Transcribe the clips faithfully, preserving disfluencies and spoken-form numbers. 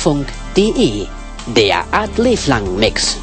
Hurfunk punkt de, der Ad Leflang Mix.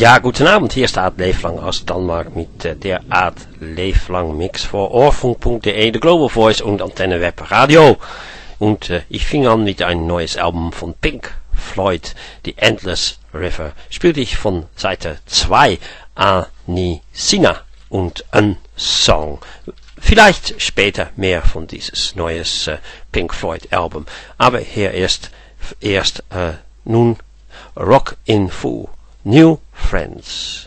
Ja, guten Abend, hier staat Leeflang aus Danmark mit uh, der Art Leeflang Mix für Ohrfunk punkt de, de Global Voice und Antenne Web Radio. Und uh, ich fing an mit ein neues Album von Pink Floyd, The Endless River. Spielte ich von Seite zwei Anisina und ein Song. Vielleicht später mehr von dieses neues uh, Pink Floyd Album. Aber hier erst, erst uh, nun Rock in Full. New Friends.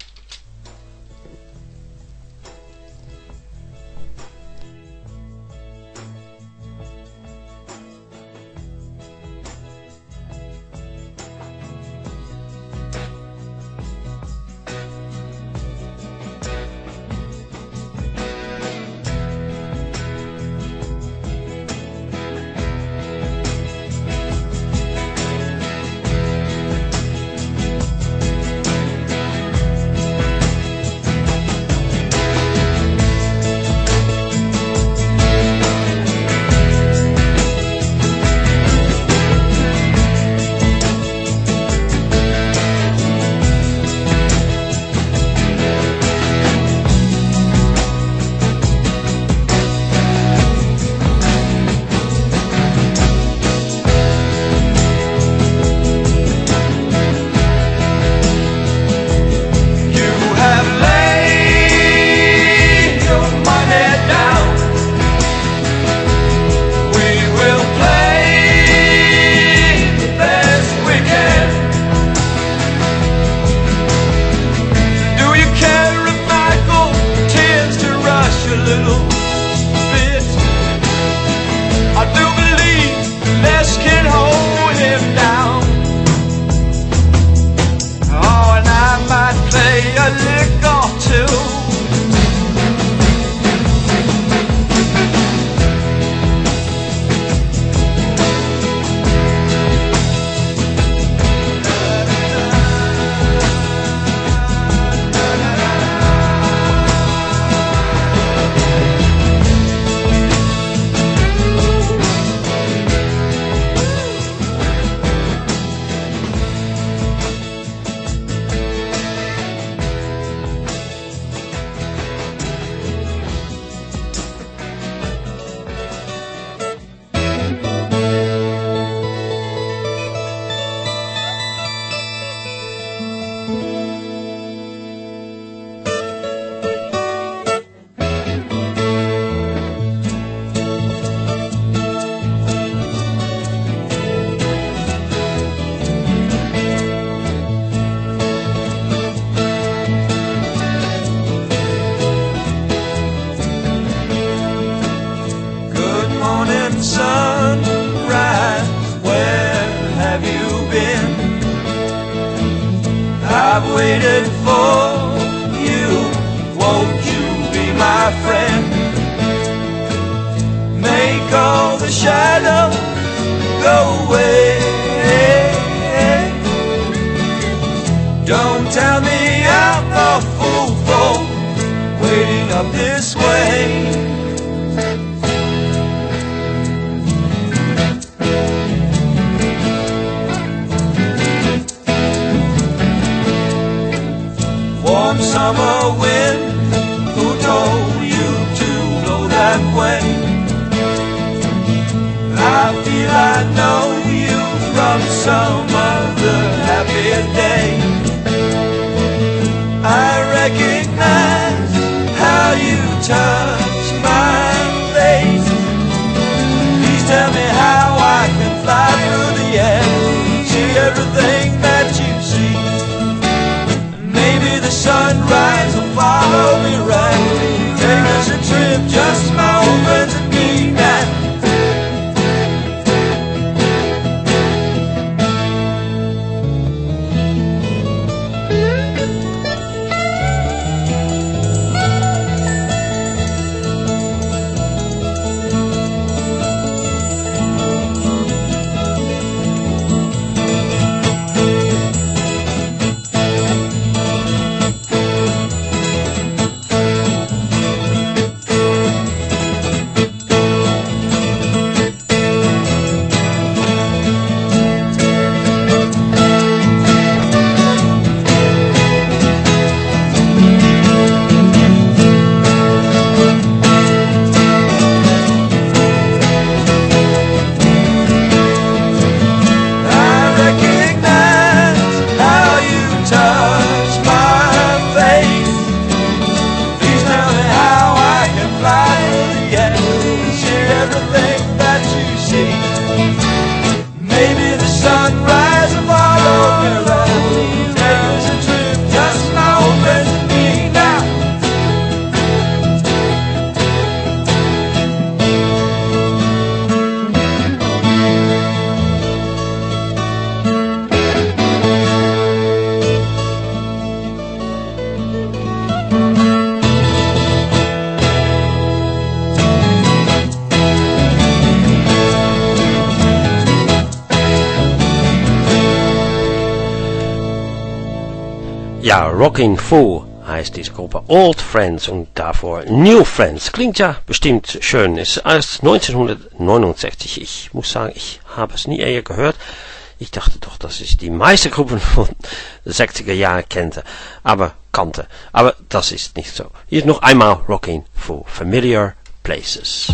Ja, Rockin' Fool heißt diese Gruppe. Old Friends und davor New Friends. Klingt ja bestimmt schön. Ist aus neunzehnhundertneunundsechzig. Ich muss sagen, ich habe es nie eher gehört. Ich dachte doch, dass ich die meisten Gruppen von sechziger Jahren kannte. Aber kannte. Aber das ist nicht so. Hier ist noch einmal Rockin' Fool. Familiar Places.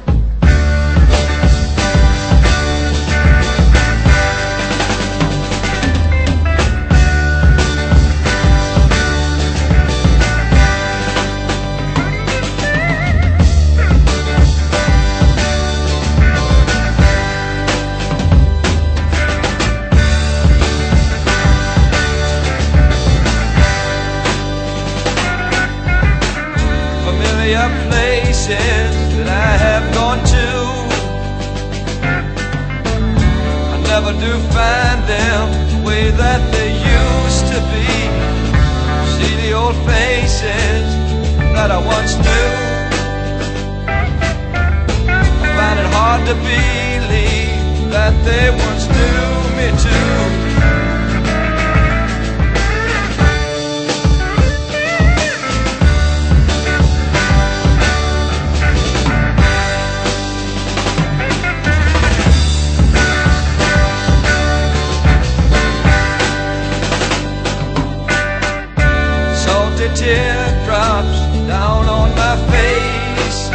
Places that I have gone to, I never do find them the way that they used to be. See the old faces that I once knew, I find it hard to believe that they once knew me too. Teardrops down on my face,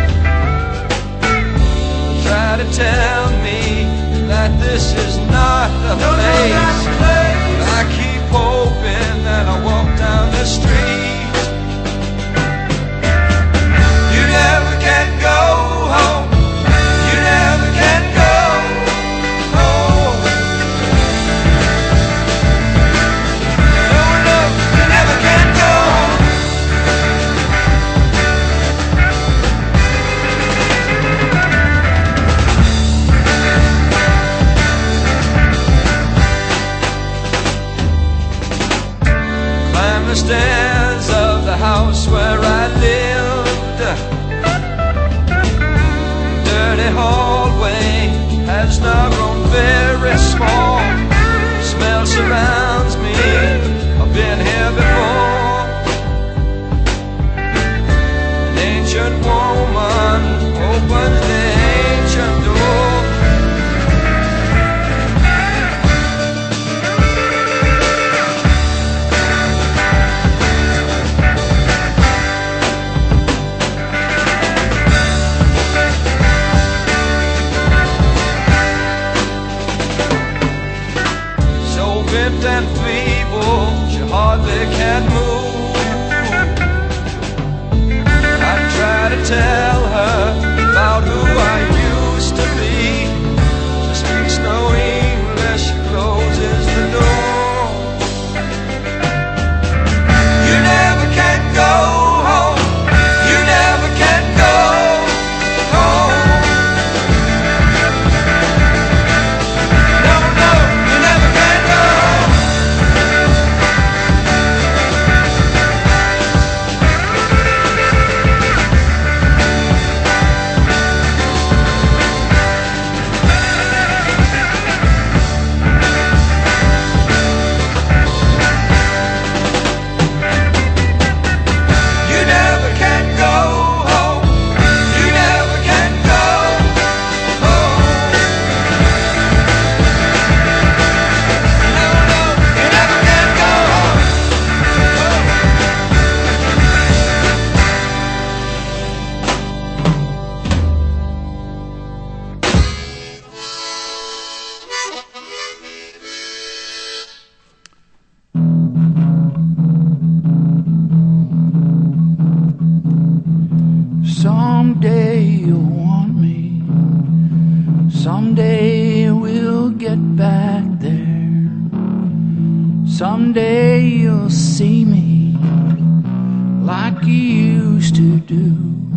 try to tell me that this is not the place, but I keep hoping that I walk down the street. You never can go home, you never can go home. No, no, you never can go home. The stairs of the house where I lived, dirty hallway has now grown very small. Smell surrounds me, I've been here before. An ancient woman opens the ancient door. And feeble, she hardly can move. I try to tell her about who I used to be. She speaks no English, she closes the door. You never can go home, you never can go home. No, no, you never can go home. Someday you'll want me, someday we'll get back there, someday you'll see me like you used to do.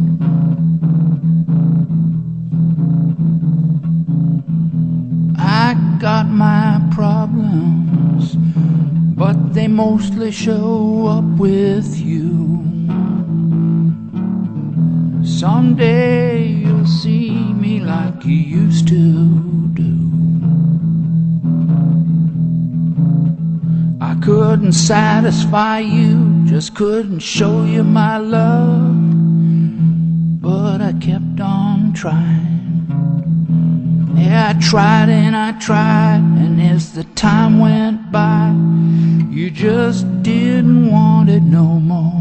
I got my problems, but they mostly show up with you. Someday you'll see me like you used to do. I could couldn't satisfy you, just couldn't show you my love. But I kept on trying. Yeah, I tried and I tried, and as the time went by, you just didn't want it no more.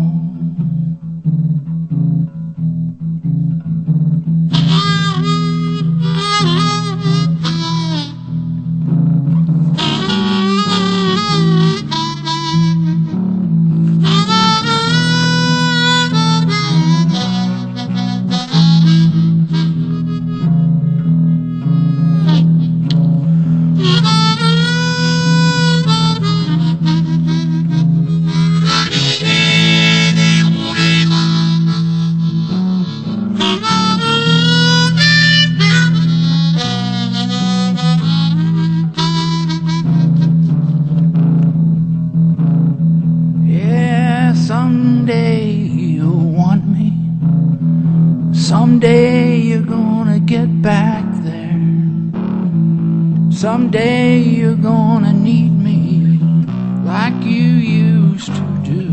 Someday you'll want me. Someday you're gonna get back there. Someday you're gonna need me like you used to do.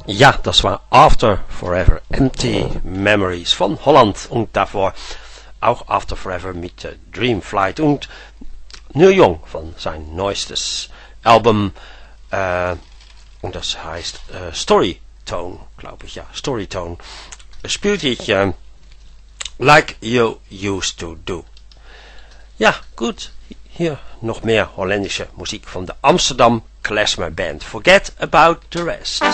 Ja, das war After Forever, Empty Memories von Holland und davor auch After Forever mit äh, Dream Flight und Neil Young von sein neuestes Album äh, und das heißt äh, Storytone, glaube ich, ja, Storytone, spielte ich äh, Like You Used to Do. Ja, gut, hier noch mehr holländische Musik von der Amsterdam Klezmer Band. Forget about the rest.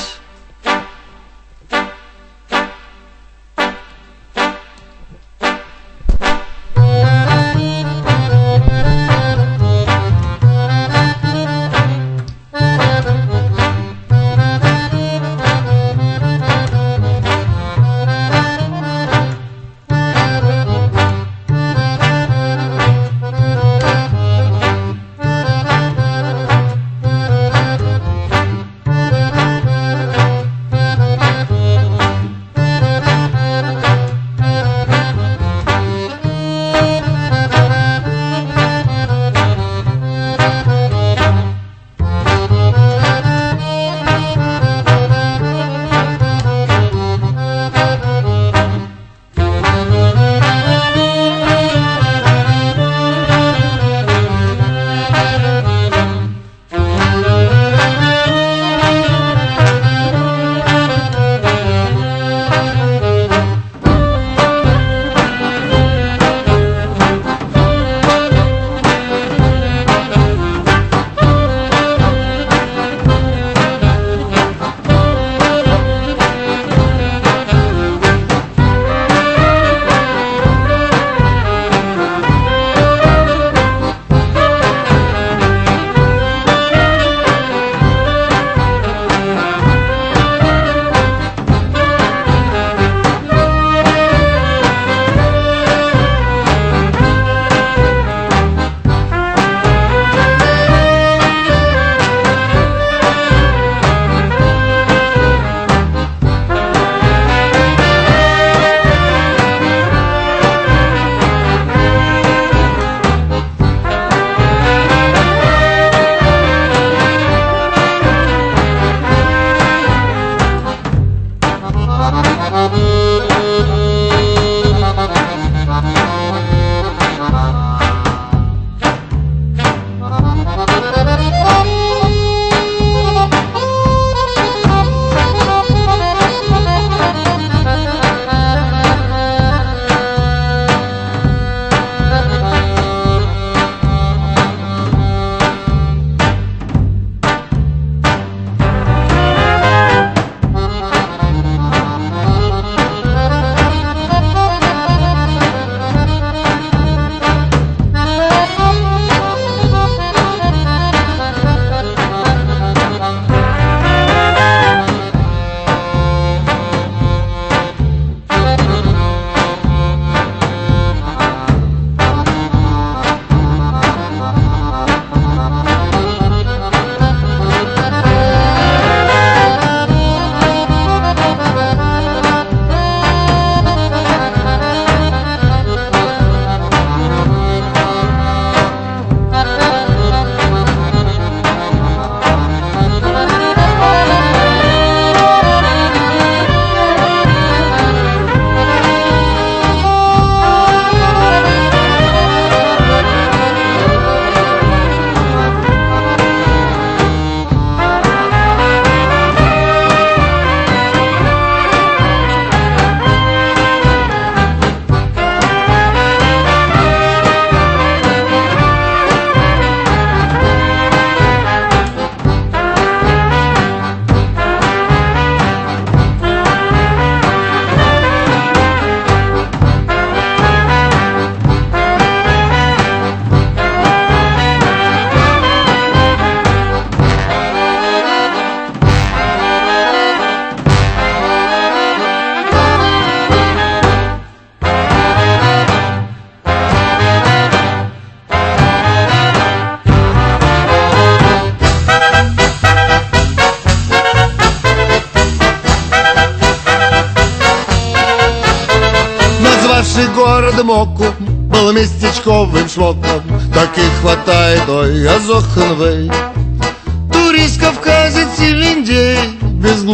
городом оком был местечковым шмоком, так и хватает, ой, Азохенвей. Турист, кавказец или индей, без глупости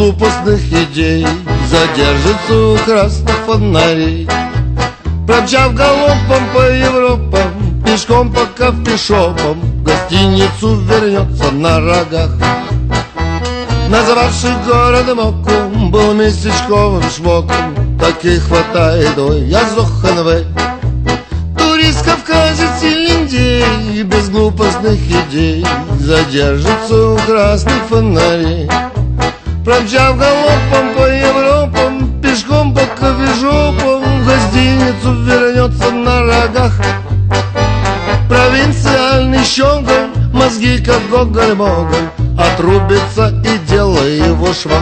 глупостных идей задержится у красных фонарей. Промчав галопом по Европам, пешком по кофешопам, в гостиницу вернется на рогах. Называвший городом Окум, был местечковым шмоком, таких хватает, ой, я зоханвей. Турист Кавказец и линдей, без глупостных идей задержится у красных фонарей. Промчав галопом по Европам, пешком по кофешопам, в гостиницу вернется на рогах. Провинциальный щеголь, мозги как гоголь-моголь, отрубится и дело его швах.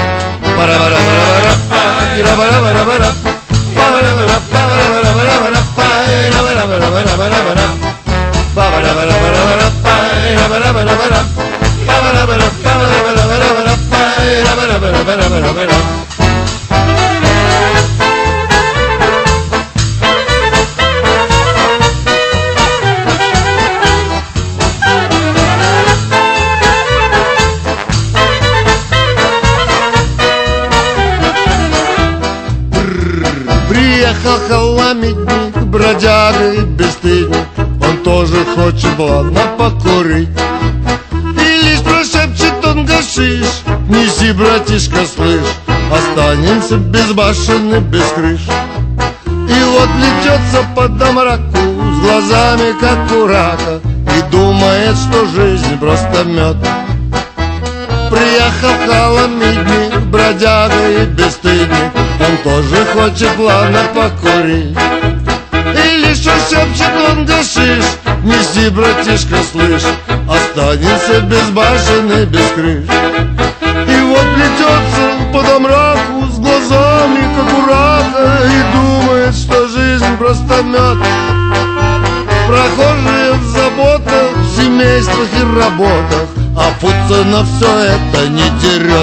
Приехал халамидник, бродяга и бесстыдник, он тоже хочет ладно покурить. И лишь прошепчет он гашиш: неси, братишка, слышь, останемся без башен и без крыш. И вот плетется по домраку с глазами как у рака и думает, что жизнь просто мед. Приехал халамидник, бродяга и бесстыдник, он тоже хочет ладно покурить. И лишь шепчет он гашиш: неси, братишка, слышь, останемся без башен и без крыш. И вот плетется по домраку с глазами как у рака и думает, что жизнь просто мед. Прохожие в заботах, в семействах и работах, а пуца на все это не дерет.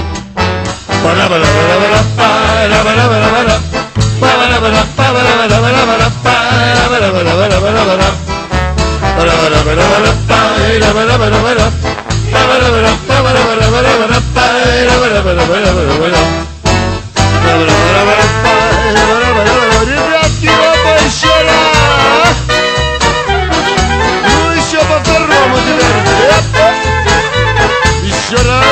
Ребятки, оба еще раз! Ну еще по второму теперь. Еще раз.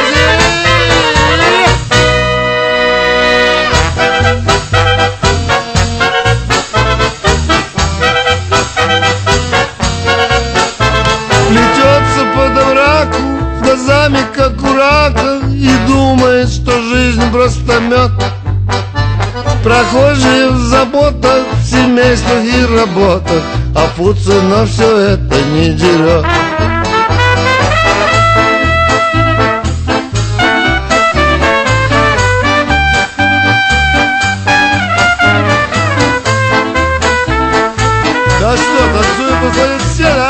Плетется по домраку с глазами как у рака и думает, что жизнь просто мед. Прохожие в заботах, в семействах и работах, а пуца на все это не дерет. Да что, танцуют, выходят все, да?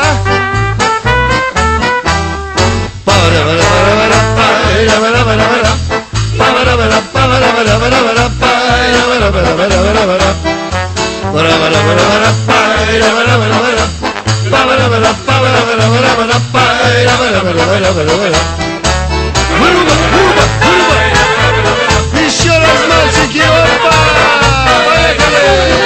Еще раз, мальчики, опа! Поехали!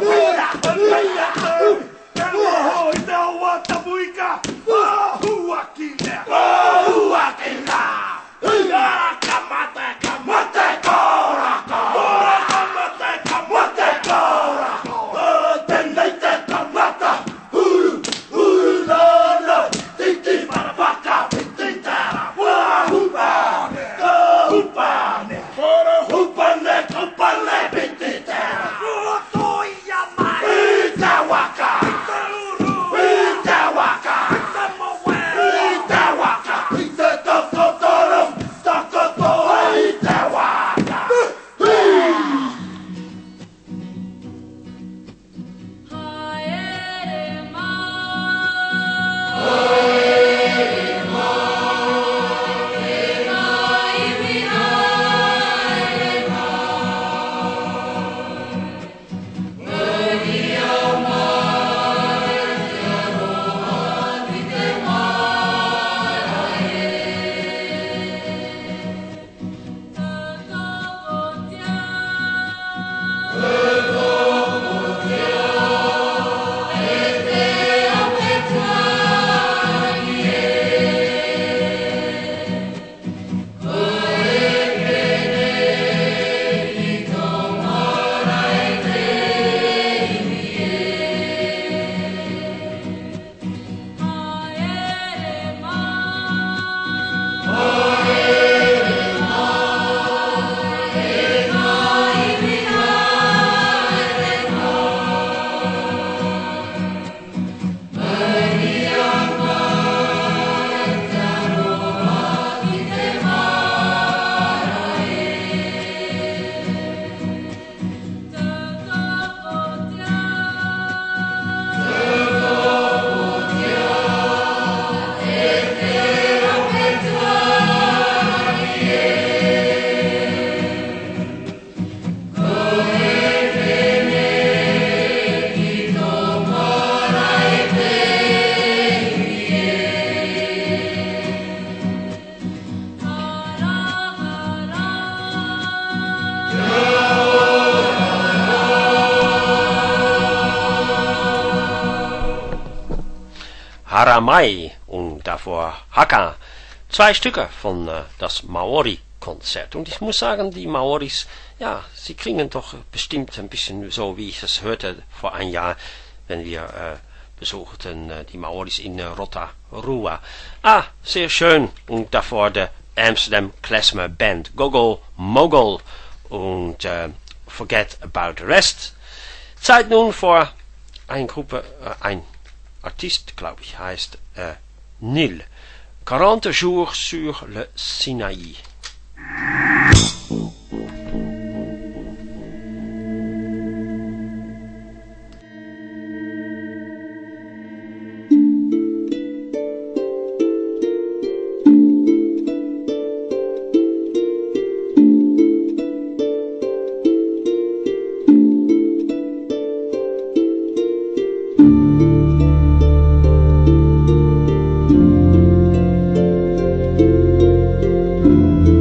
Haramai und davor Haka. Zwei Stücke von äh, das Maori-Konzert. Und ich muss sagen, die Maoris, ja, sie klingen doch bestimmt ein bisschen so, wie ich es hörte vor ein Jahr, wenn wir äh, besuchten äh, die Maoris in äh, Rotorua. Ah, sehr schön. Und davor der Amsterdam Klezmer Band, Gogo Mogul und äh, Forget About the Rest. Zeit nun für eine Gruppe, äh, ein Artist, glaube ich, heißt äh, Nil. quarante jours sur le Sinaï. Thank you.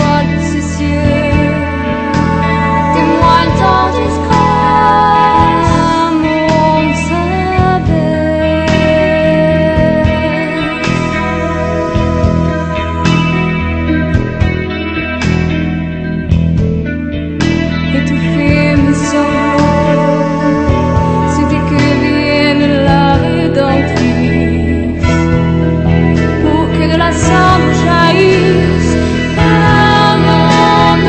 étoiles de ces cieux témoignent tant discret un monde s'abaisse. Étouffer mes sanglots, c'était que vienne la rédemptrice, pour que de la cendre jaillisse un monde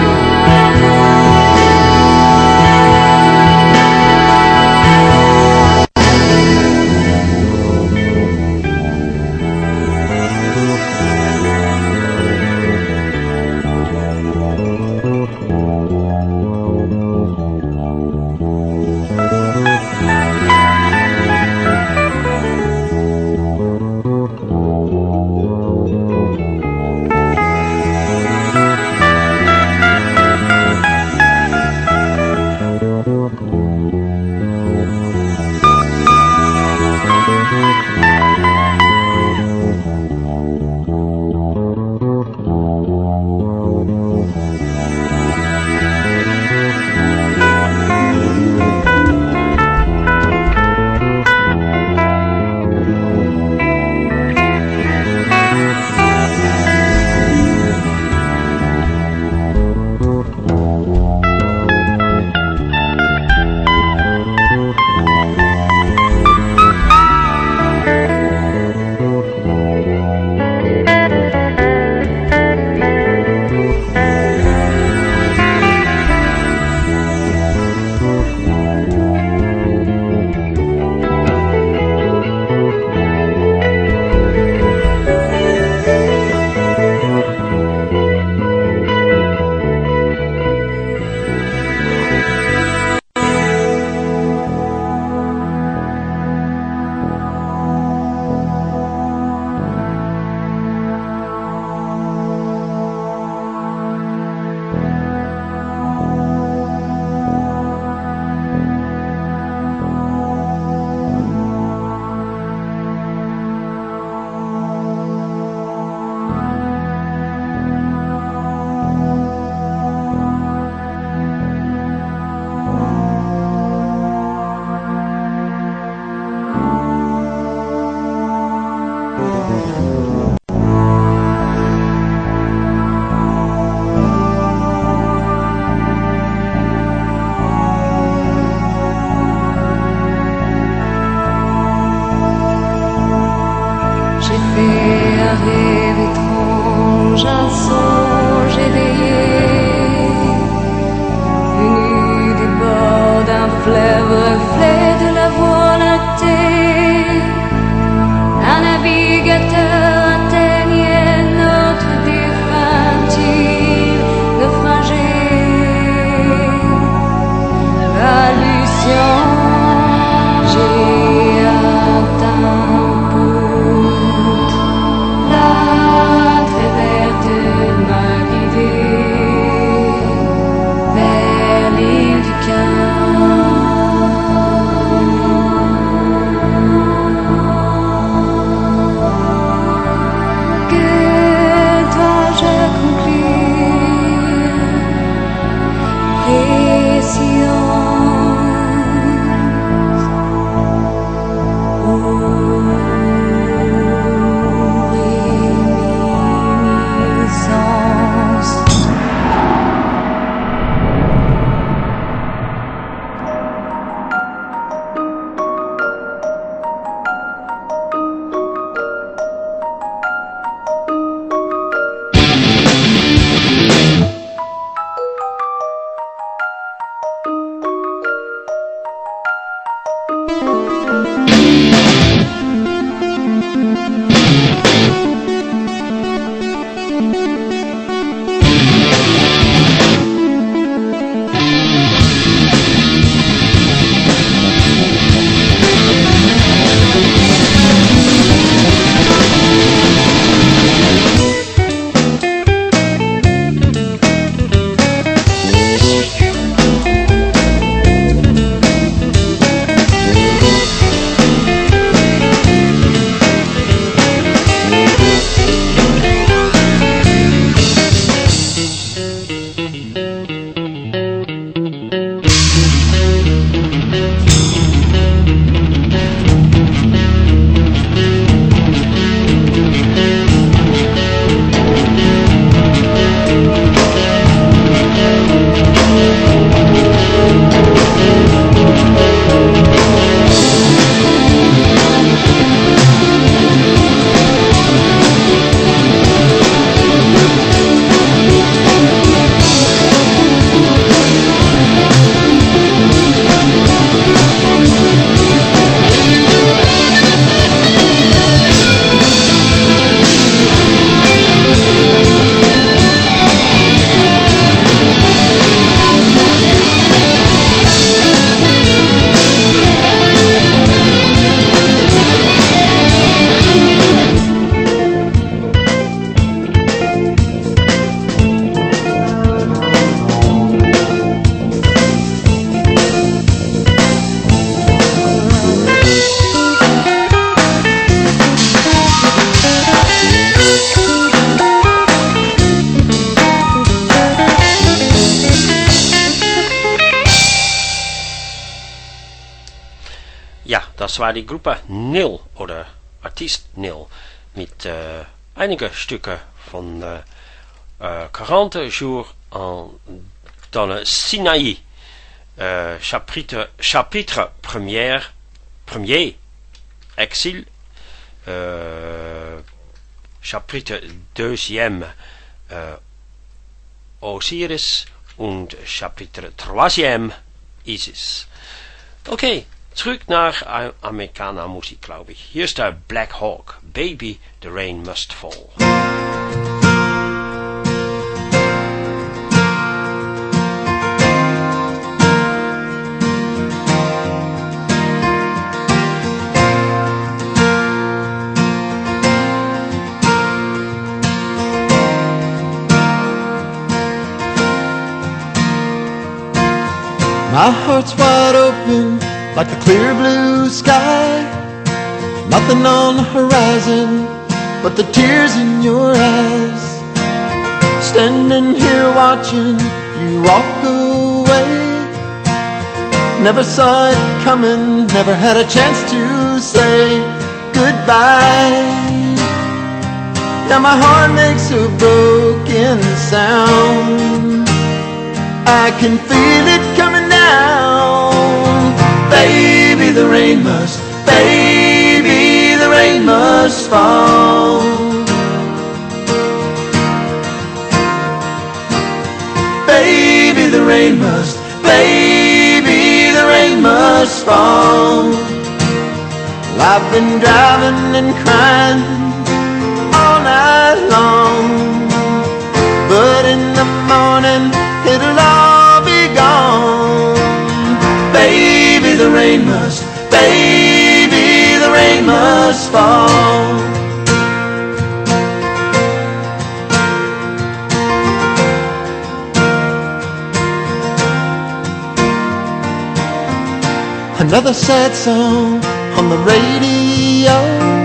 das war die Gruppe Nil oder Artist Nil mit äh, einige Stücke von äh, äh, quarante jours en, dans le Sinaï, äh, chapitre, chapitre premier, premier exil, äh, chapitre deuxième äh, Osiris und chapitre troisième Isis. Okay, zurück nach Amerikaner-Musik, glaube ich. Hier ist der Black Hawk, Baby, the Rain Must Fall. My heart's wide open like the clear blue sky. Nothing on the horizon but the tears in your eyes. Standing here watching you walk away. Never saw it coming, never had a chance to say goodbye. Now my heart makes a broken sound. I can feel it coming down. Baby, the rain must, baby, the rain must fall. Baby, the rain must, baby, the rain must fall. Well, I've been driving and crying all night long, but in the morning it'll all be gone. Baby, the rain must, baby, the rain must fall. Another sad song on the radio,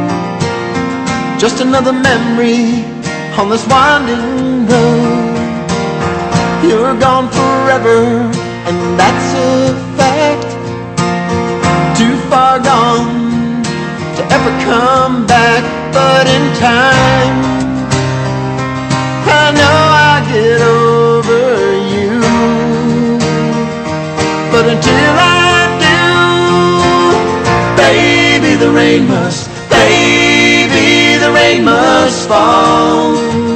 just another memory on this winding road. You're gone forever, and that's a fact. Too far gone to ever come back, but in time I know I'll get over you. But until I do, baby, the rain must, baby, the rain must fall.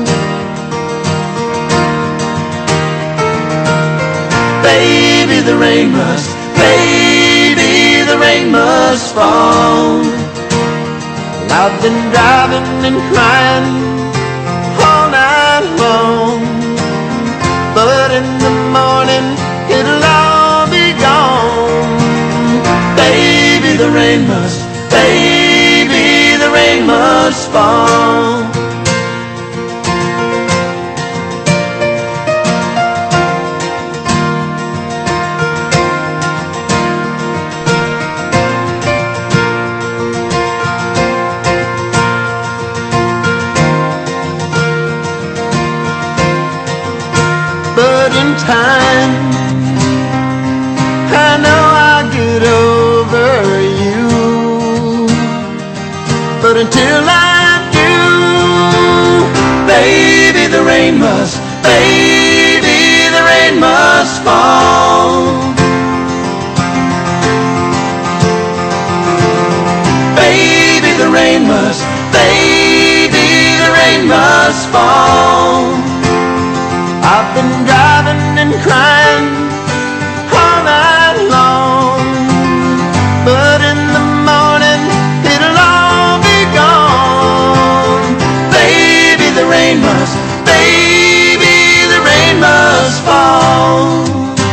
Baby, the rain must, baby, the rain must fall. I've been driving and crying all night long, but in the morning it'll all be gone. Baby, the rain must, baby, the rain must fall. Time I know I'll get over you, but until I do, baby, the rain must, baby, the rain must fall. Baby, the rain must, baby, the rain must fall. I've been driving and crying all night long, but in the morning it'll all be gone. Baby, the rain must, baby, the rain must fall.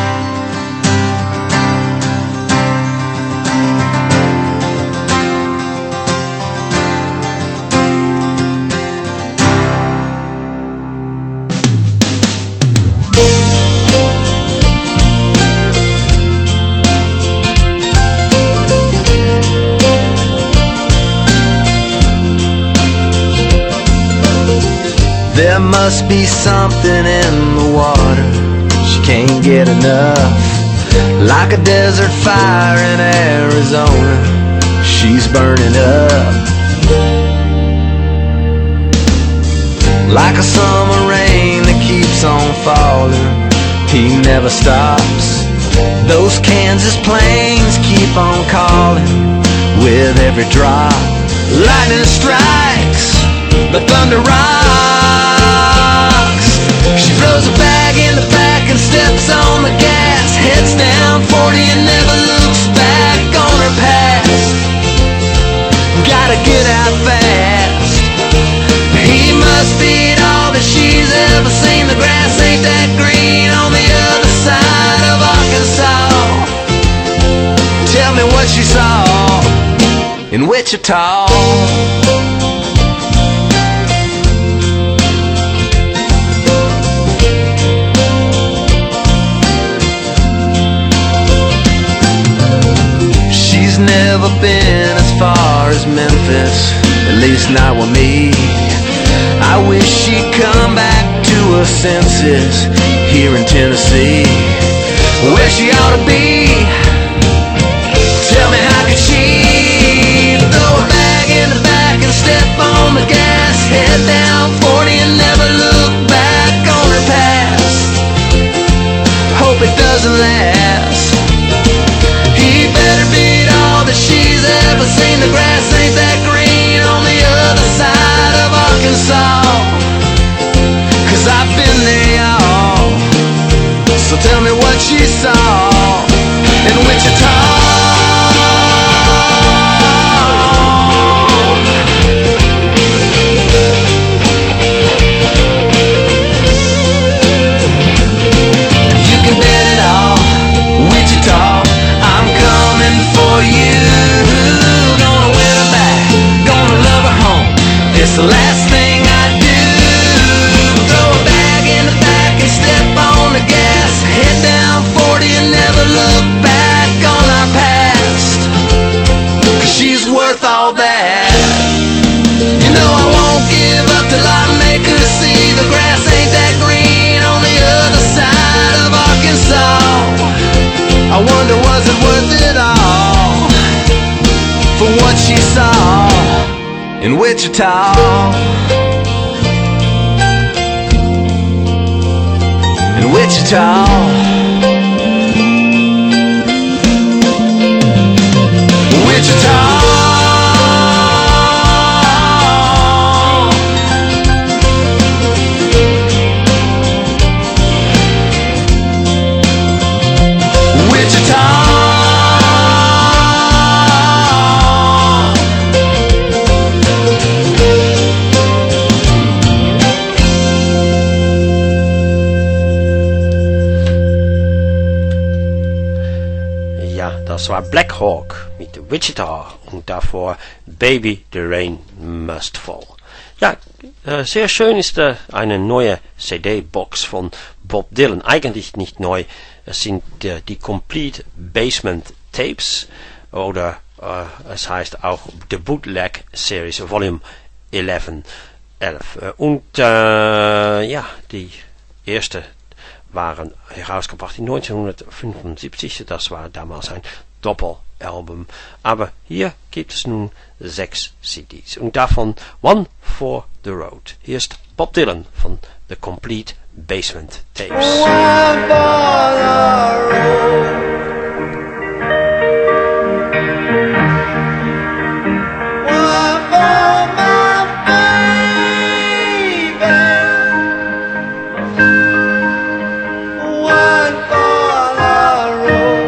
There must be something in the water, she can't get enough. Like a desert fire in Arizona, she's burning up. Like a summer rain that keeps on falling, he never stops. Those Kansas plains keep on calling with every drop. Lightning strikes, the thunder rocks. She throws a bag in the back and steps on the gas. Heads down forty and never looks back on her past. Gotta get out fast. He must be all that she's ever seen. The grass ain't that green on the other side of Arkansas. Tell me what she saw in Wichita. She's never been as far as Memphis, at least not with me. I wish she'd come back to her senses here in Tennessee, where she ought to be. Tell me, how could she throw a bag in the back and step on the gas? Head down forty and never look back on her past. Hope it doesn't last. He better beat all that she's ever seen. The grass ain't that green on the other side of Arkansas. Cause I've been there, y'all. So tell me what she saw in Wichita. It's the last thing I do. Throw a bag in the back and step on the gas. Head down forty and never look back on our past. Cause she's worth all that. You know I won't give up till I make her see the grass ain't that green on the other side of Arkansas. I wonder, was it worth it all for what she saw in Wichita? In Wichita. Wichita. Das war Black Hawk mit Wichita und davor Baby the Rain Must Fall. Ja, äh, sehr schön ist äh, eine neue C D-Box von Bob Dylan. Eigentlich nicht neu, es sind äh, die Complete Basement Tapes oder äh, es heißt auch The Bootleg Series Volume elf. elf. Und äh, ja, die erste waren herausgebracht in neunzehnhundertfünfundsiebzig, das war damals ein Doppelalbum, aber hier gibt es nun sechs C Ds und davon One for the Road. Hier ist Bob Dylan von The Complete Basement Tapes. One for the road. One for my baby. One for the road.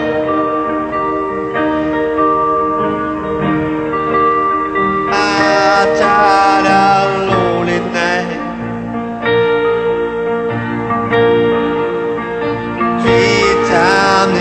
I'm tired of lonely nights. Time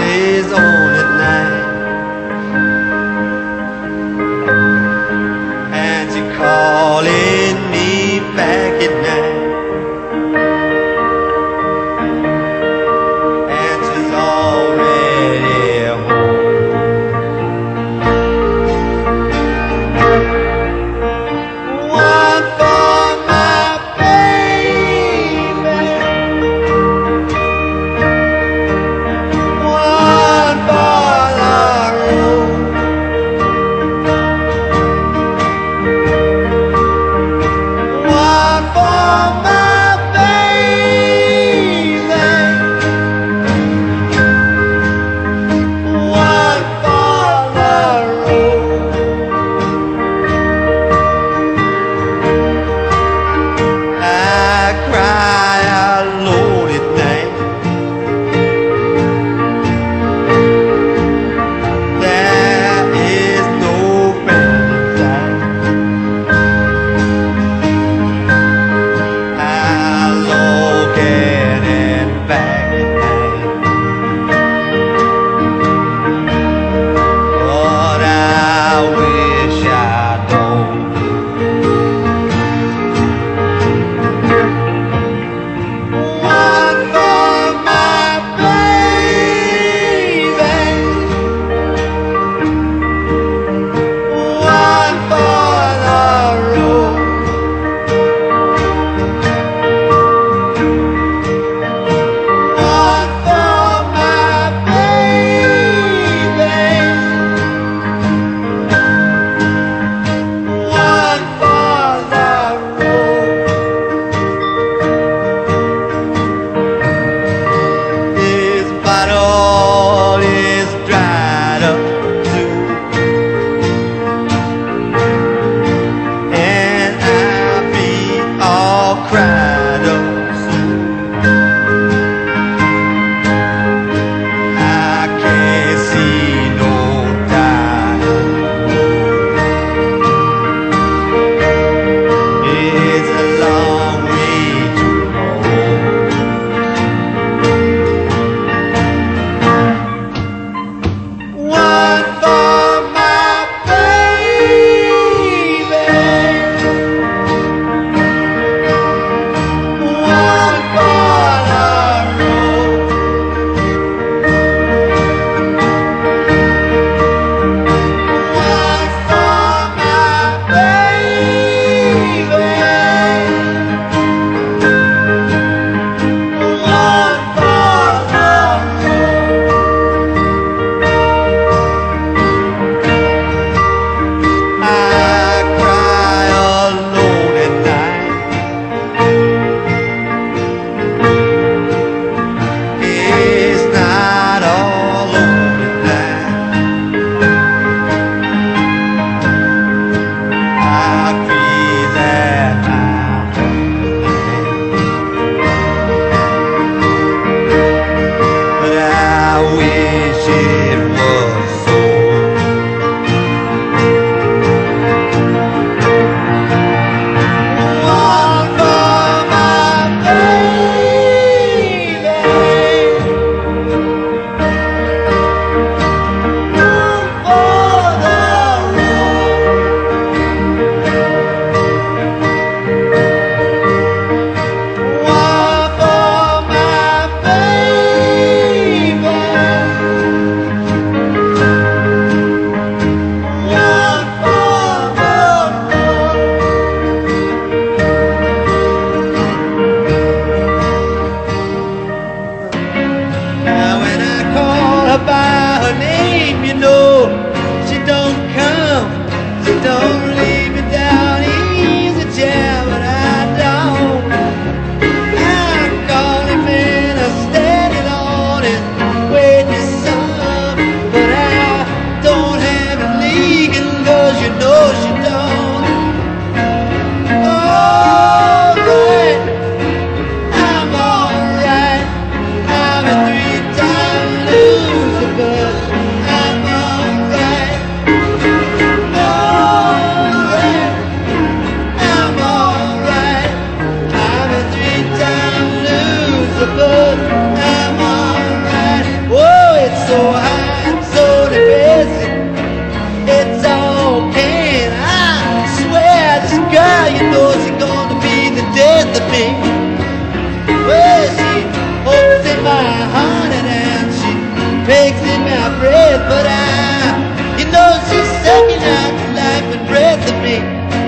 so high and so depressing. It's all pain. I swear this girl, you know she's gonna be the death of me. Well, she hopes in my heart and she takes in my breath, but I, you know she's sucking out the life and breath of me.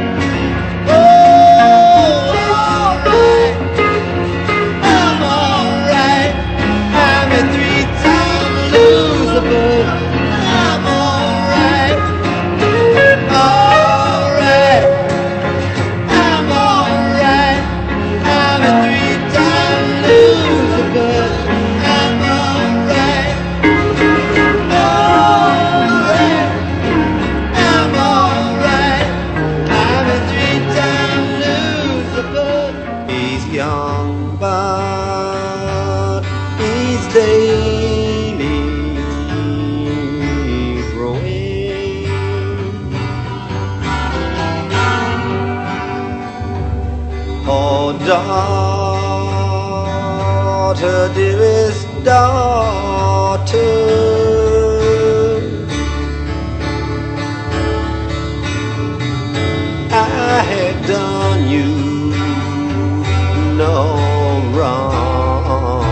Oh, alright, I'm alright. I'm a three-time loser, but I'm alright. Alright, I'm alright. I'm a three-time loser, but I'm alright. Alright, I'm alright. I'm a three-time loser, but he's young, but he's daily growing. Oh, daughter, dearest daughter, I have done you no wrong.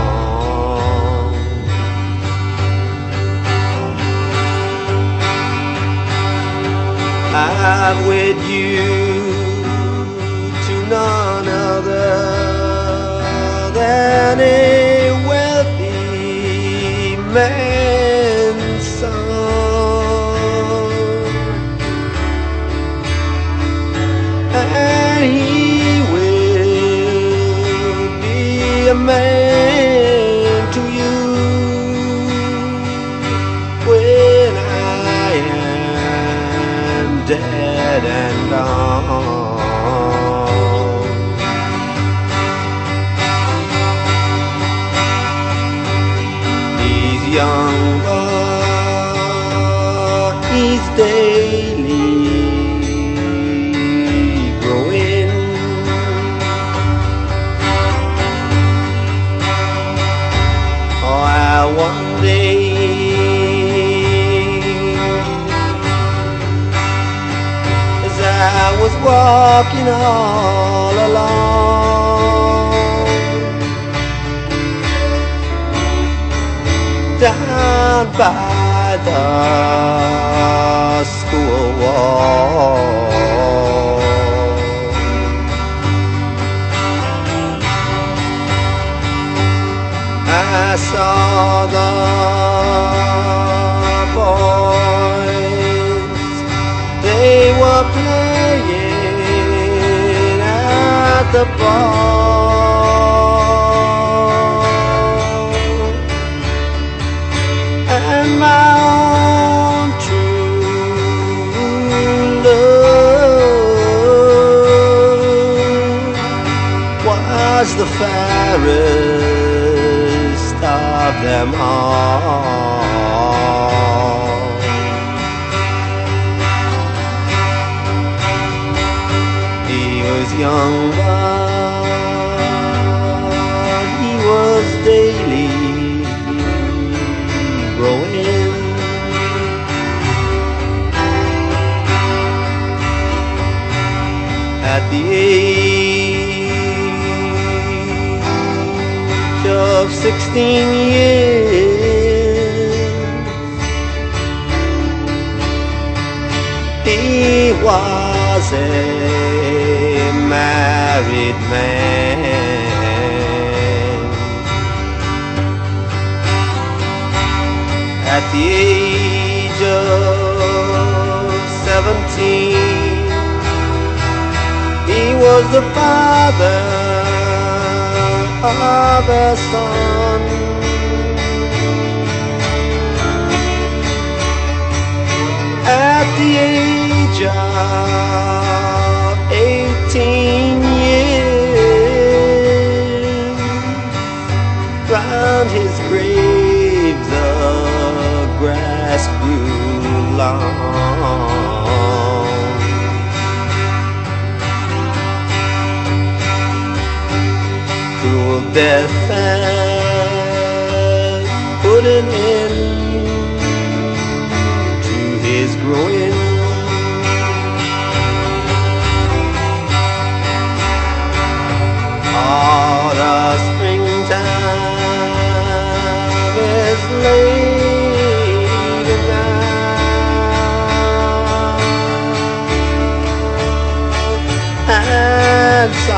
I've wed you to none other than a wealthy man's son, and he will be a man to you when I am dead and gone. He's young, but he's daily growing. Oh, I one day as I was walking all alone down by the school wall, I saw the boys, they were playing at the ball, and my own true love was the fairest of them all. He was young, but he was daily growing. At the age of sixteen years, he was a married man. At the age of seventeen, he was the father of a son. At the age of eighteen years, round his grave the grass grew long. Cruel death had put an end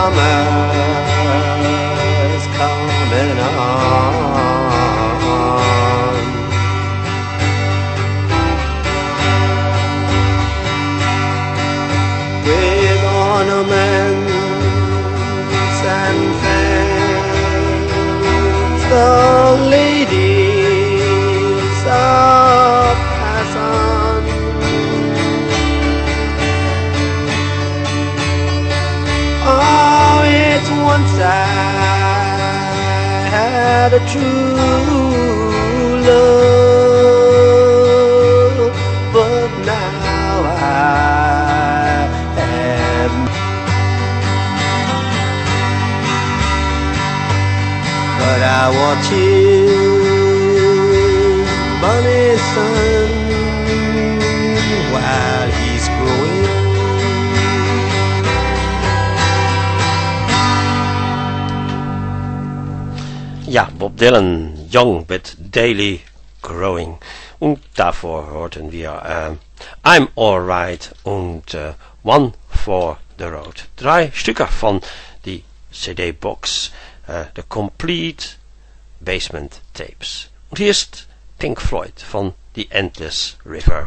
summer's coming on. With ornaments and fans, the ladies of Passon oh, it's once I had a true love, but now I have. But I watch his bunny son while he's growing. Ja, Bob Dylan, Young but Daily Growing. Und davor hörten wir äh, I'm Alright und äh, One for the Road. Drei Stücke von die C D-Box, äh, The Complete Basement Tapes. Und hier ist Pink Floyd von The Endless River.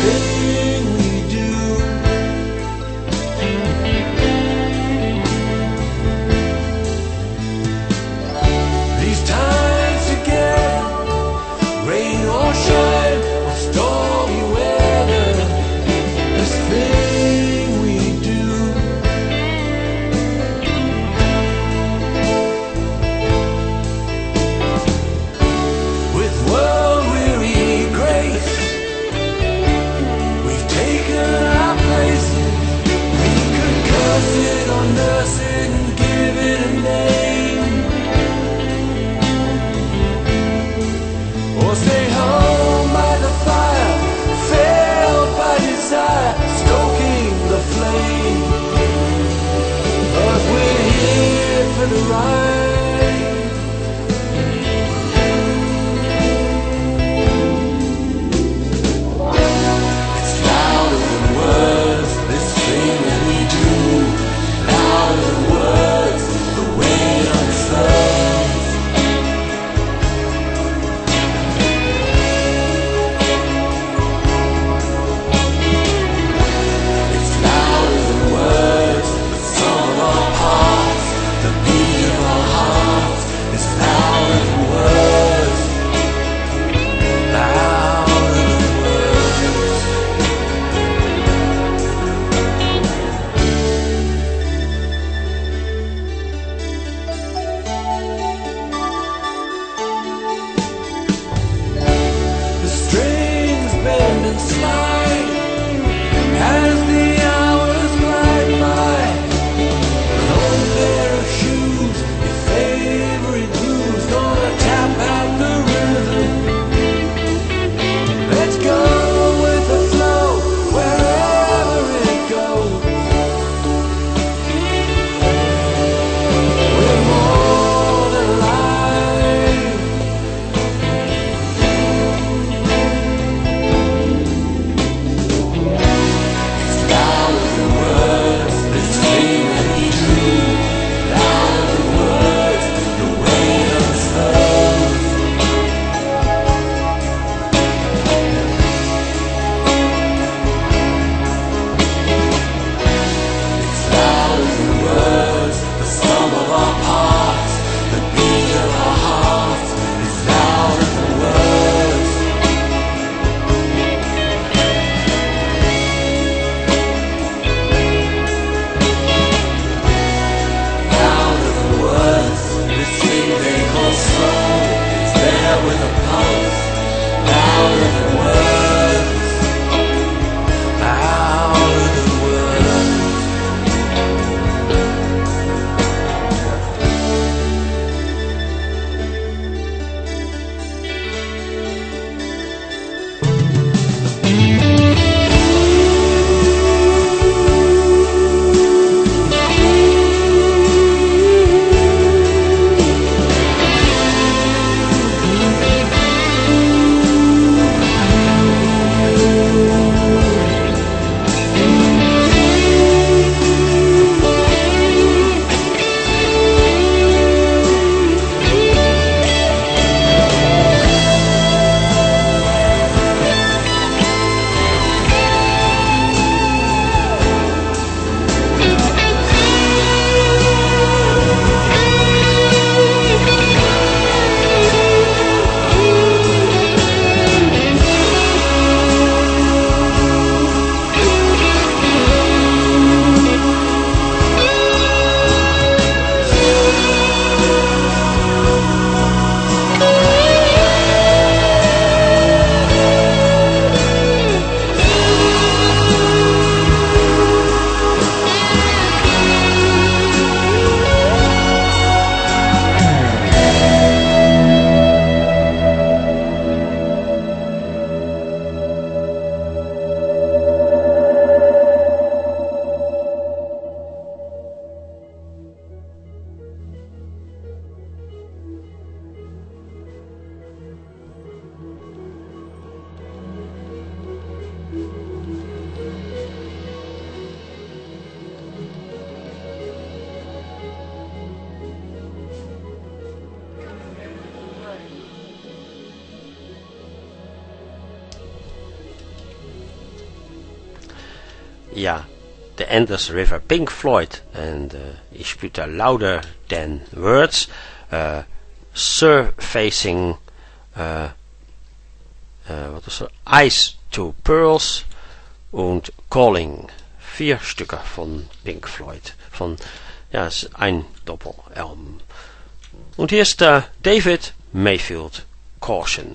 thing we do. These times together, rain or shine or stormy weather, this thing we do. With world-weary grace, we've taken our places. We could curse it or nurse it and give it a name, or stay home by the fire, failed by desire, stoking the flame. But we're here for the ride. It's louder than words, this thing that we do. Louder than words, the way it unfurls. ja, the Endless River, Pink Floyd. En uh, ich spielte Louder Than Words, uh, Surfacing, uh, uh, wat was er? Ice to Pearls und Calling. Vier Stücke von Pink Floyd. Von, ja, es ist ein Doppelalbum. Und hier ist uh, David Mayfield, Caution.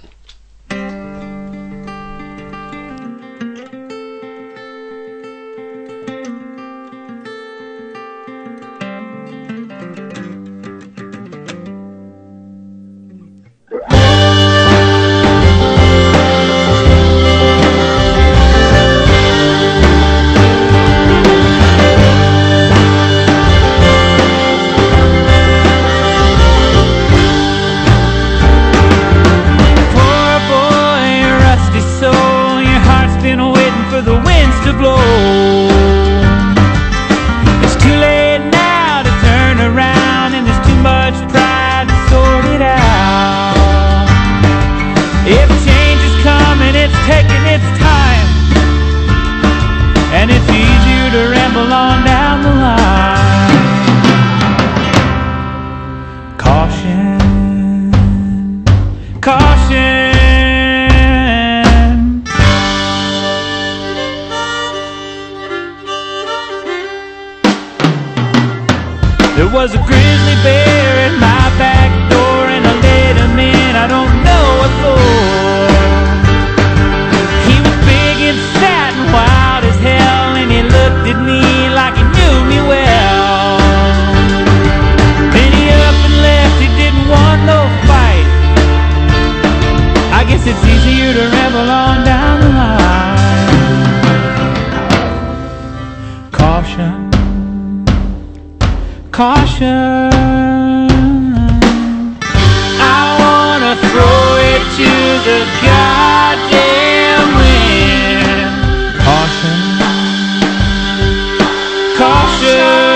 Was a grizzly bear in my back door, and I let him in, I don't know what for. He was big and fat and wild as hell, and he looked at me like he knew me well. Then he up and left, he didn't want no fight. I guess it's easier to ramble on down the line. Caution, caution, I wanna throw it to the goddamn wind. Caution, caution.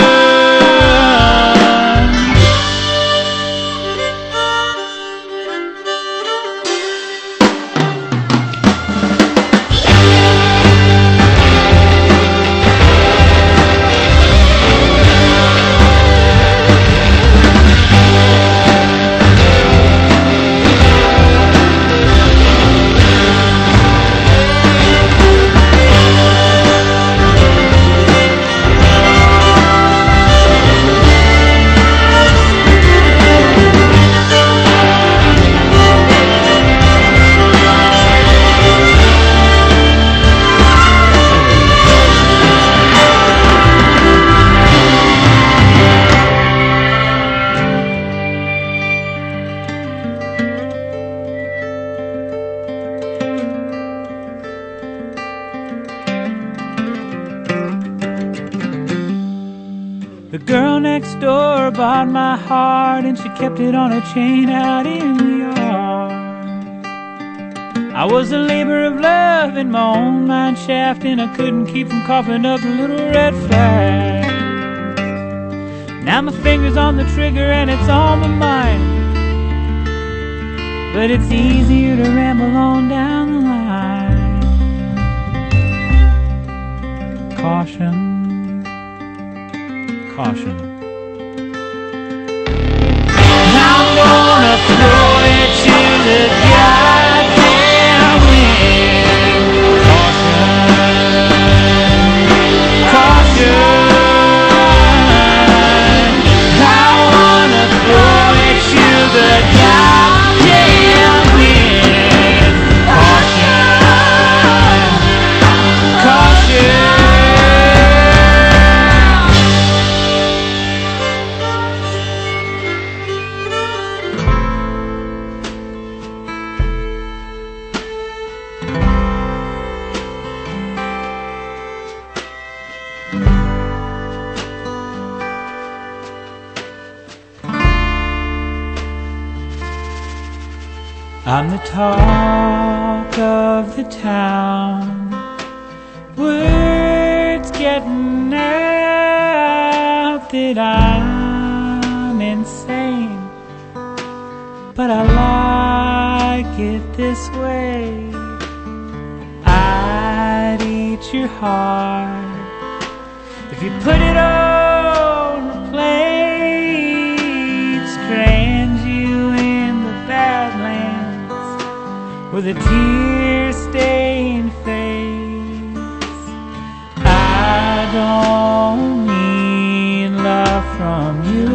The girl next door bought my heart, and she kept it on a chain out in the yard. I was a labor of love in my own mine shaft, and I couldn't keep from coughing up a little red flag. Now my finger's on the trigger and it's on my mind, but it's easier to ramble on down the line. Caution, caution. I'm gonna throw it to the goddamn wind. Caution, caution. I wanna throw it to the goddamn wind. Caution, caution. I'm the talk of the town, words getting out that I'm insane, but I like it this way. I'd eat your heart If you put it on a plate, strands you in the Badlands with a tear-stained face. I don't need love from you,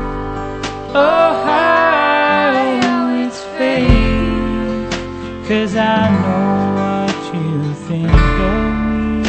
Ohio, it's fate, 'cause I know what you think of me.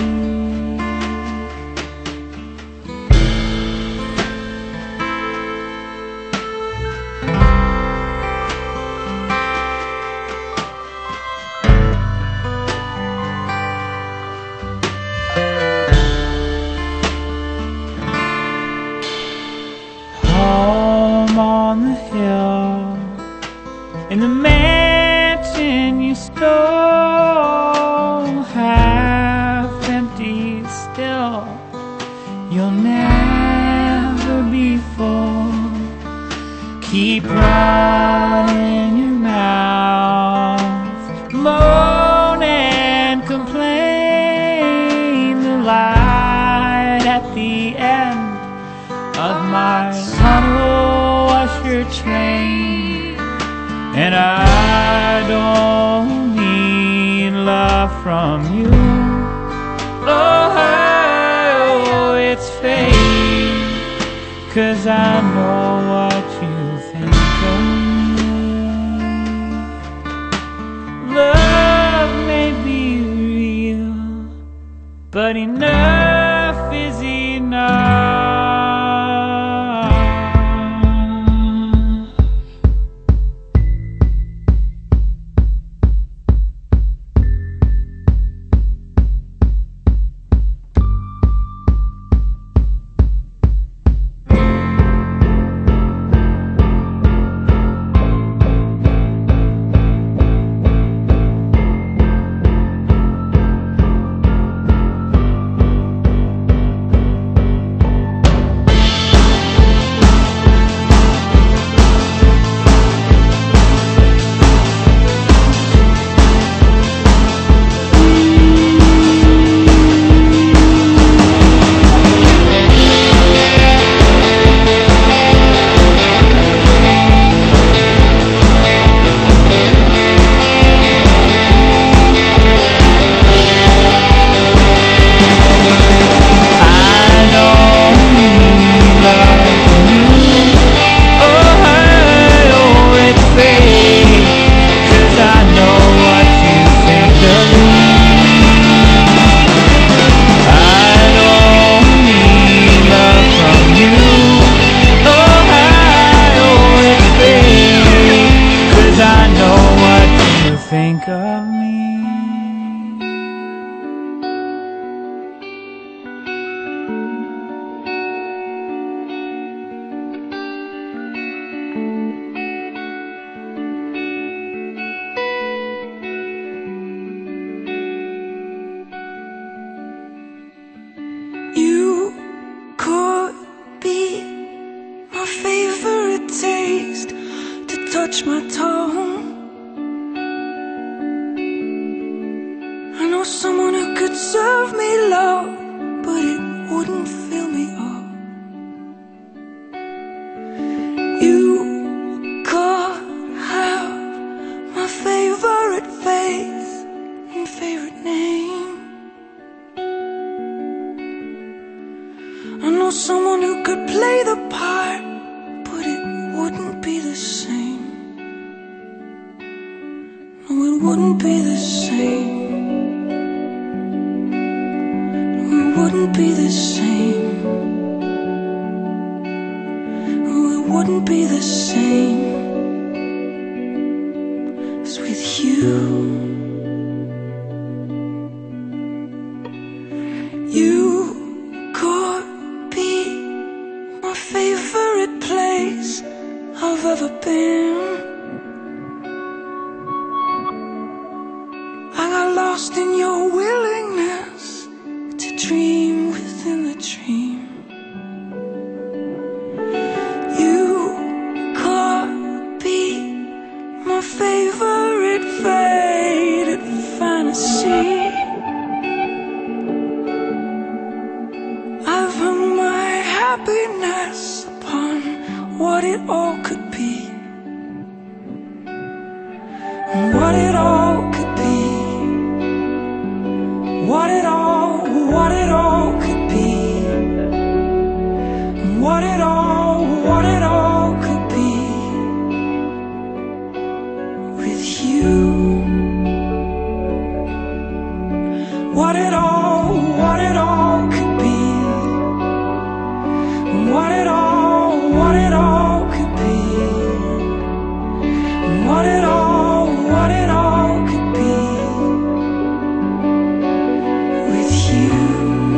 In the mansion you stole, half empty still, you'll never be full. Keep running your mouth, moan and complain. The light at the end of my tunnel was your train. And I don't need love from you, Ohio, it's fate, 'cause I know what you think of me. Love may be real, but enough is enough. Think of me. You could be my favorite taste to touch my tongue. Someone who could serve me love, but it wouldn't fill me up. You could have my favorite face and favorite name. I know someone who could play the part, but it wouldn't be the same. No, it wouldn't be the same. Wouldn't be the same. Oh, it wouldn't be the same as with you. You could be my favorite place I've ever been. I got lost in your willingness to dream within the dream. You could be my favorite faded fantasy. I've all could be, and what it all could be, what it all, what it all could be, and what it all, what it all could be with you. What it all, what it all could be, what it all, what it all could be, what it all, what it all could be with you.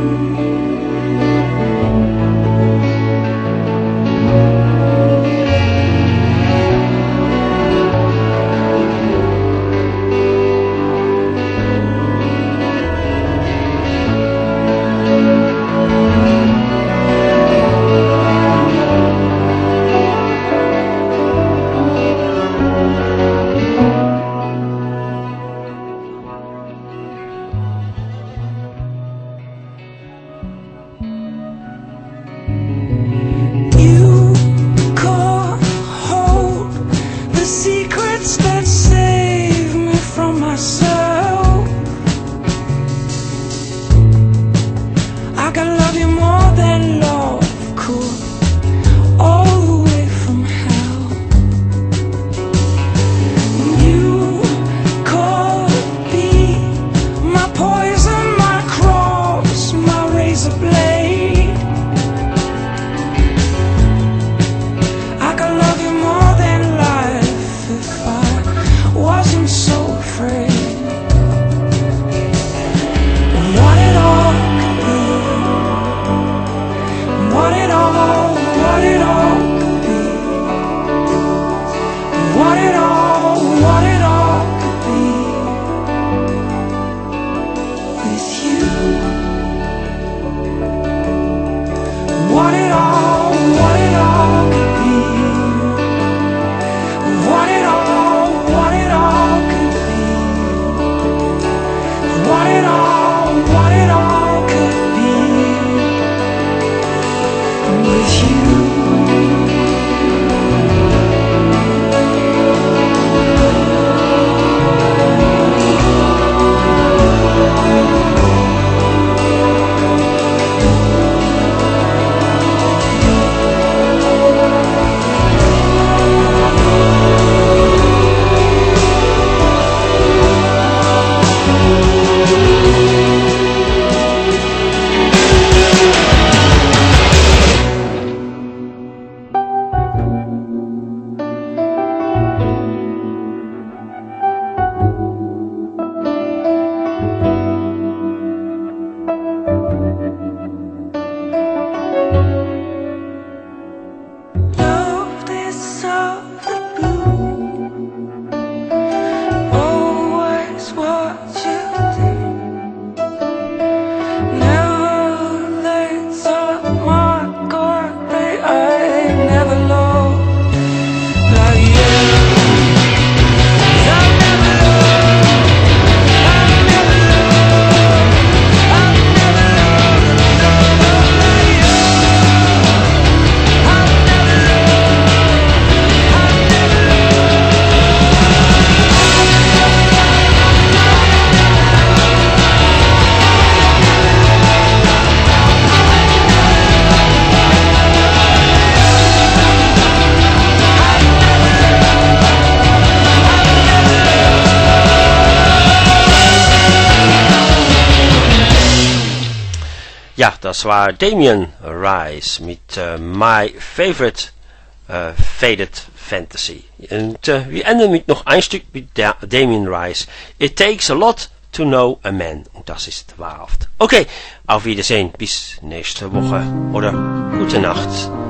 Ja, das war Damien Rice mit uh, My Favorite uh, Faded Fantasy. Und uh, wir enden mit noch ein Stück mit da Damien Rice. It takes a lot to know a man. Und das ist wahrhaft. Okay, auf Wiedersehen. Bis nächste Woche. Oder gute Nacht.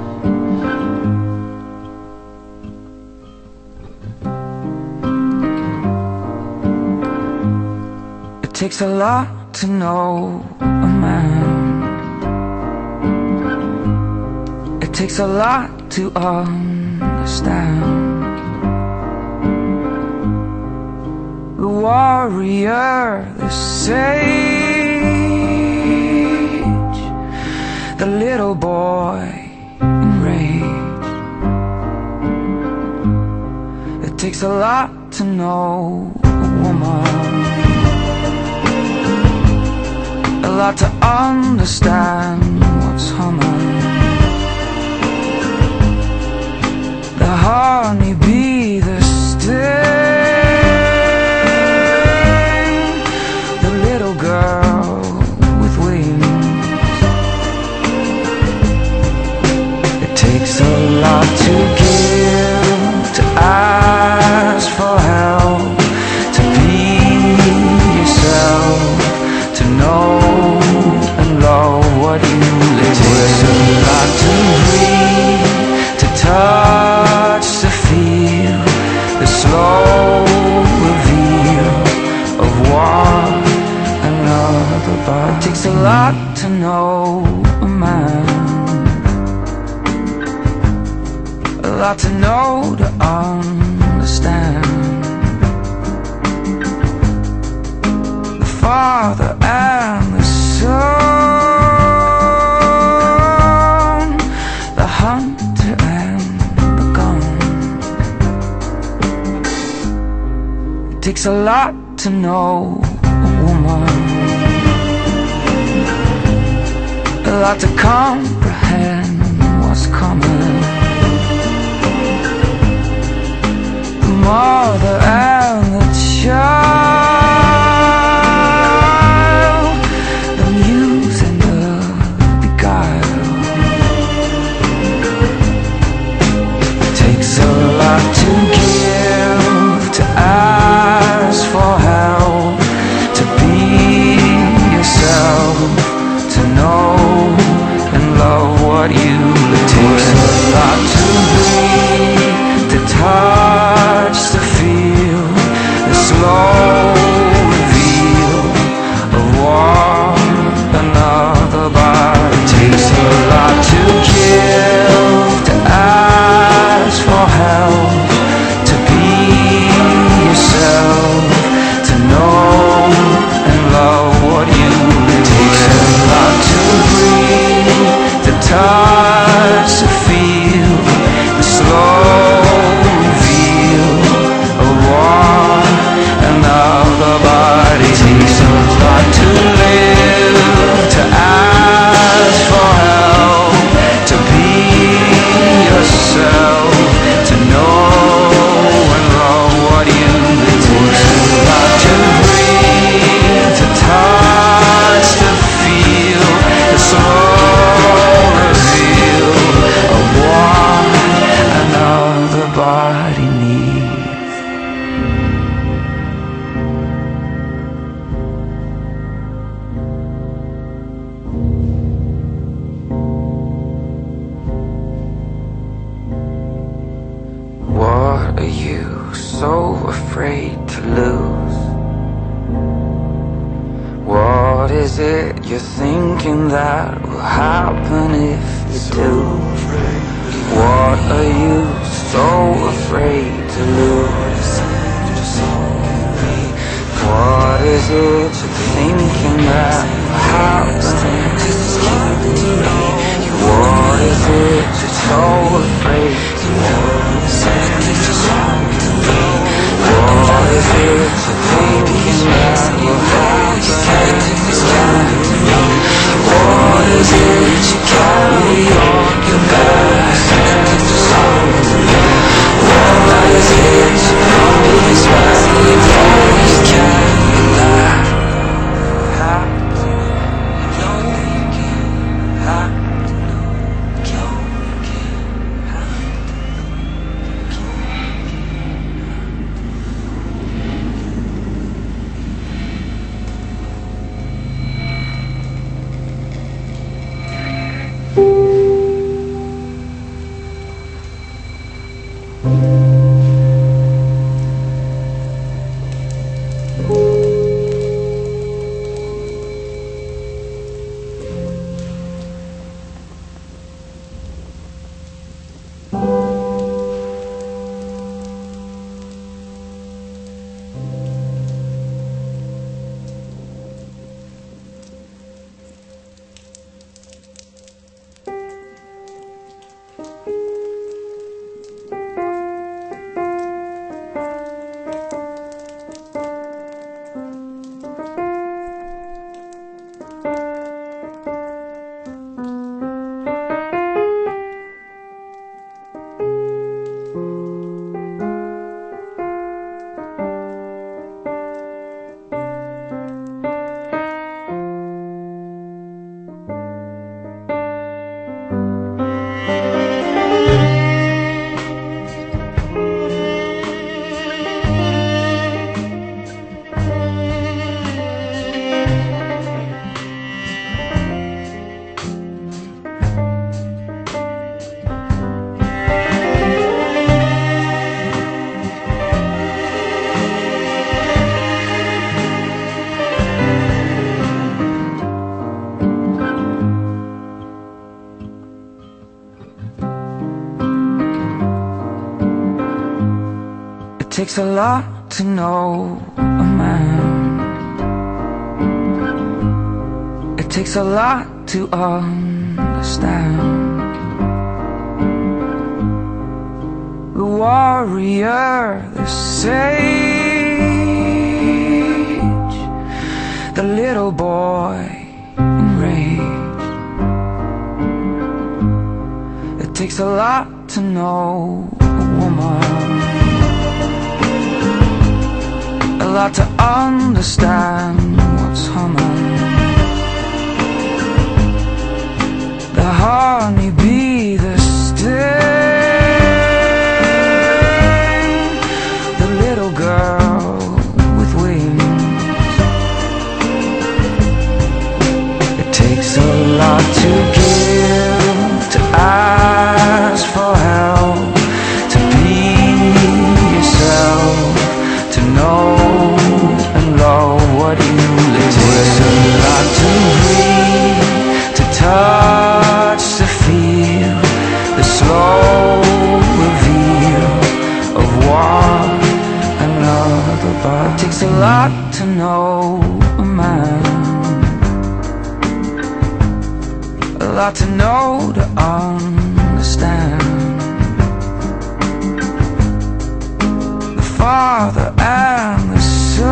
It takes a lot to know a man. It takes a lot to understand the warrior, the sage, the little boy enraged. takes a lot to know a woman, a lot to understand what's humming. The honeybee, the sting, the little girl with wings. It takes a lot to give, to ask for help, to be yourself, to know and love what you live with. It takes a lot to breathe, to touch, to feel the slow reveal of one another. But it takes a lot to know a man, a lot to know to understand. The Father and the Son, the hunter and the gun. It takes a lot to know a woman, a lot to comprehend what's coming. The mother and the child, the muse and the beguile. It takes a lot to give, to ask for help, to be yourself, to know and love what you live. It takes a lot to breathe, to touch, to feel the slow reveal of one another. But it takes a lot to give, to ask for help, to be yourself, to know and love what you live. It takes a lot to breathe, to touch, to feel the slow reveal of one another. But it takes a lot to live, to ask for help, to be yourself, to know and love what you live. It takes a lot to breathe, to touch, to feel the slow reveal of one another body needs. What are you so afraid to lose? What is it you're thinking that will happen if you do? What are you so afraid to lose? What is it you're thinking that will happen? What is it you're so afraid to lose? What is it you're thinking that will happen? What is it you carry on your back? What is it you promise when you always carry that? takes a lot to know a man. It takes a lot to understand. The warrior, the sage, the little boy enraged. It takes a lot to know a woman, a lot to understand what's humming. The honeybee, the sting, the little girl with wings. It takes a lot to give, to ask for help, to be yourself, to know and love what you live with. It takes a lot to breathe, to touch, to feel the slow reveal of one another. But it takes a lot to know a man, a lot to know to understand. The Father and the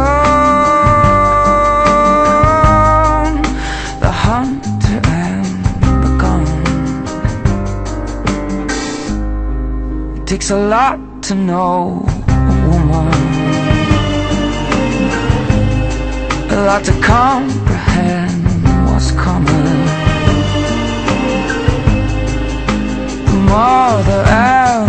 Son, the hunter and the gun. It takes a lot to know a woman, a lot to comprehend what's coming. The mother and